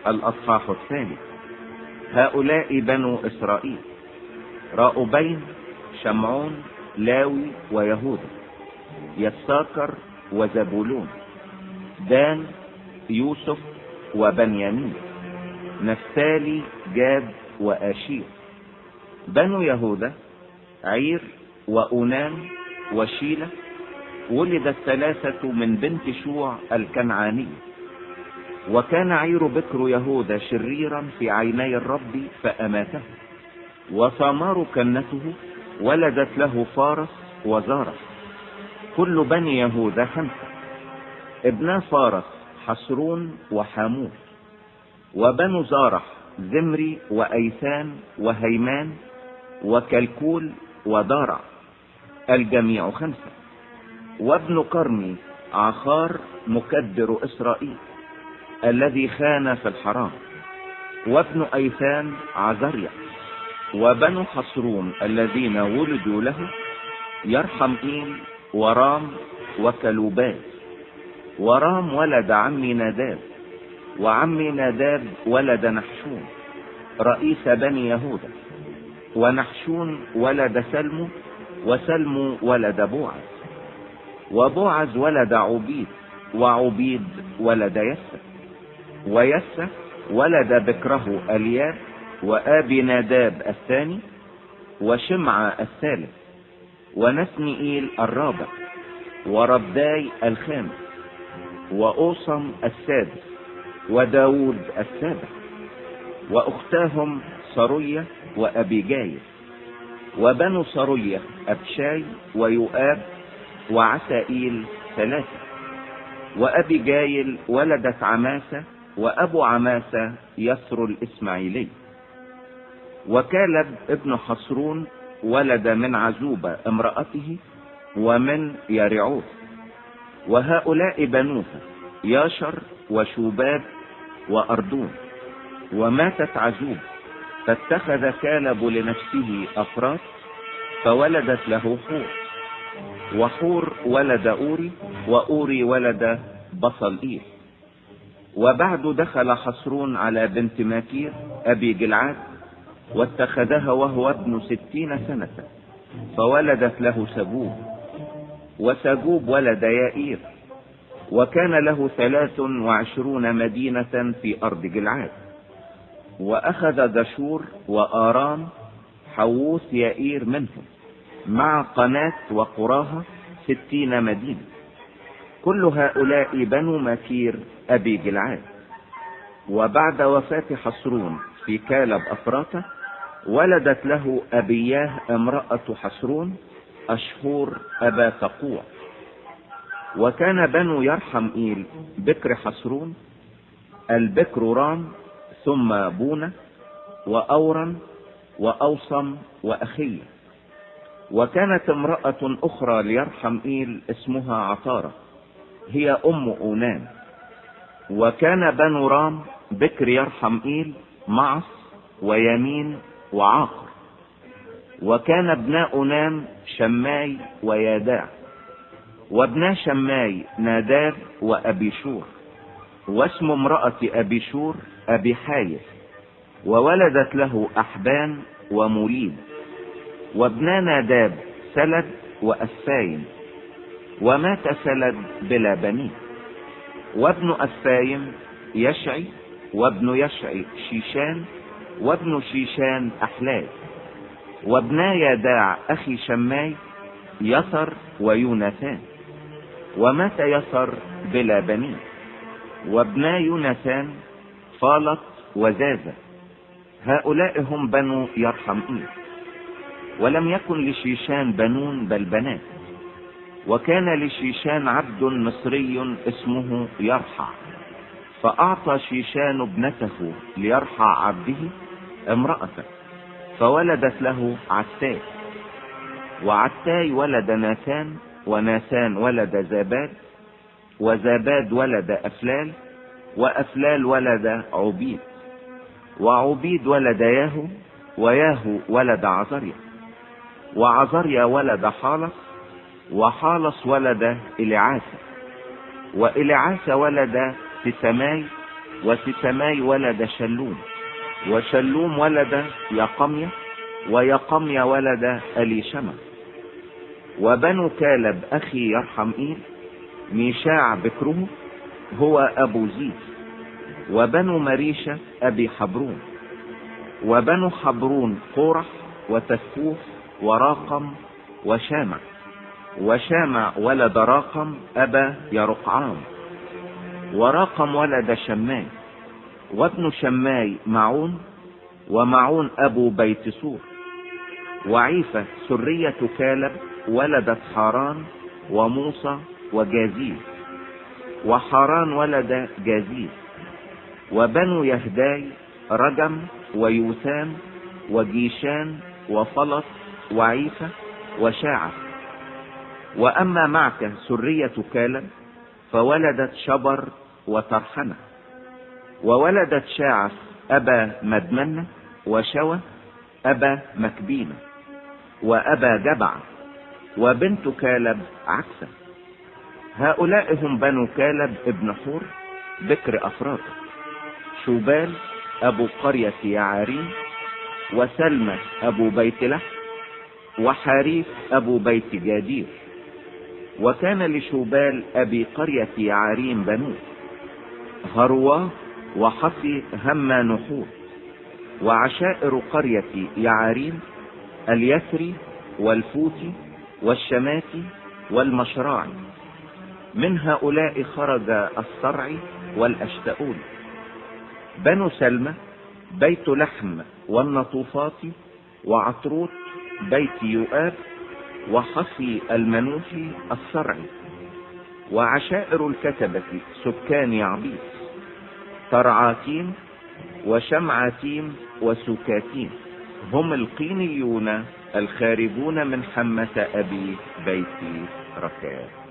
الأصحاح الثالث. هؤلاء بنو إسرائيل: راؤوبين، شمعون، لاوي ويهوذا، يساكر وزبولون، دان، يوسف وبنيامين، نفتالي، جاد وآشير. بنو يهوذا: عير وأونان وشيلة. ولد الثلاثة من بنت شوع الكنعاني. وكان عير بكر يهوذا شريرا في عيني الرب فأماته. وثمار كنته ولدت له فارس وزارة. كل بني يهوذا 5. ابنا فارس حسرون وحامور. وبنو زارح: زمري وأيثان وهيمان وكلكول ودارع، الجميع 5. وابن كرمي: عخار مكدر إسرائيل الذي خان في الحرام. وابن أيثان: عزريا. وبنو حصرون الذين ولدوا له: يرحمئيل ورام وكلوبات. ورام ولد عمي ناداب. وعمي ناداب ولد نحشون رئيس بني يهوذا. ونحشون ولد سلمو. وسلمو ولد بوعز. وبوعز ولد عبيد. وعبيد ولد يسى. ويسى ولد بكره الياب وابي ناداب الثاني وشمعة الثالث ونثنئيل الرابع وربداي الخامس وأوصم السادس وداود السابع. واختاهم صروية وأبيجايل. وبنو صروية: أبشاي ويؤاب وعسائيل 3. وأبيجايل ولدت عماسة. وأبو عماسة يسر الإسماعيلي. وكالب ابن حصرون ولد من عزوبة امرأته ومن يرعوث. وهؤلاء بنوها: ياشر وشوباب وأردون. وماتت عزوب فاتخذ كالب لنفسه أفراس فولدت له حور. وحور ولد أوري. وأوري ولد بصلئيل. وبعد دخل حصرون على بنت ماكير أبي جلعاد واتخذها وهو ابن 60 سنة فولدت له سجوب. وسجوب ولد يائير. وكان له 23 مدينة في أرض جلعاد. وأخذ دشور وآرام حووث يائير منهم مع قناة وقراها 60 مدينة. كل هؤلاء بنو ماكير أبي جلعاد. وبعد وفاة حصرون في كالب أفراته ولدت له أبياه امرأة حصرون أشهور أبا تقوع. وكان بنو يرحمئيل بكر حصرون: البكر رام ثم بونة وأورا وأوصم وأخية. وكانت امرأة أخرى ليرحمئيل اسمها عطارة هي أم أونان. وكان بنو رام بكر يرحمئيل معص ويمين وعاقر. وكان ابناء أونان شماي وياداع. وابنا شماي ناداب وأبيشور. واسم امرأة أبيشور أبي حايث. وولدت له أحبان وموليد. وابنا ناداب سلد وأسفايم. ومات سلد بلا بنين. وابن أسفايم يشعي. وابن يشعي شيشان. وابن شيشان أحلاي. وابنا يداع أخي شماي يسر ويوناثان. ومات يسر بلا بنين. وابنا يوناثان فالط وزازة. هؤلاء هم بنو يرحمئيل. ولم يكن لشيشان بنون بل بنات. وكان لشيشان عبد مصري اسمه يرحع فأعطى شيشان ابنته ليرحع عبده امرأة فولدت له عتاي. وعتاي ولد ناثان. وناثان ولد زاباد. وزاباد ولد أفلال. وأفلال ولد عبيد. وعبيد ولد ياهو. وياهو ولد عزريا. وعزريا ولد حالص. وحالص ولد إليعاسة. وإليعاسة ولد تسماي. وستماي ولد شلوم، وشلوم ولد يقمية، ويقمية ولد أليشمع. وبنو كالب أخي يرحمئيل ميشاع بكره هو أبو زيد، وبنو مريشة أبي حبرون. وبنو حبرون قورح وتسفوح وراقم وشامع. وشامع ولد راقم أبا يرقعام، وراقم ولد شماي. وابن شماي معون، ومعون أبو بيت سور. وعيفة سرية كالب ولدت حاران وموسى وجازيل، وحاران ولد جازيل. وبنو يهداي رجم ويوثام وجيشان وفلط وعيفة وشاعة. وأما معك سرية كالب فولدت شبر وترحنة. وولدت شاعة أبا مدمنة، وشوى أبا مكبينة، وأبا جبع. وبنت كالب عكسة. هؤلاء هم بنو كالب ابن حور بكر أفراط. شوبال أبو قرية يعارين، وسلمى أبو بيت لحم، وحاريف أبو بيت جادير. وكان لشوبال أبي قرية يعارين بنو هرواه وحصي هما نحور. وعشائر قرية يعارين اليسري والفوتي والشماتي والمشراعي. من هؤلاء خرج الصرعي والأشتؤول. بنو سلمى بيت لحم والنطوفات، وعطروت بيت يؤاب، وحصي المنوفي الصرعي. وعشائر الكتبة سكان يعبيس ترعاتيم وشمعاتيم وسكاتيم، هم القينيون الخارجون من حمة أبي بيت ركاب.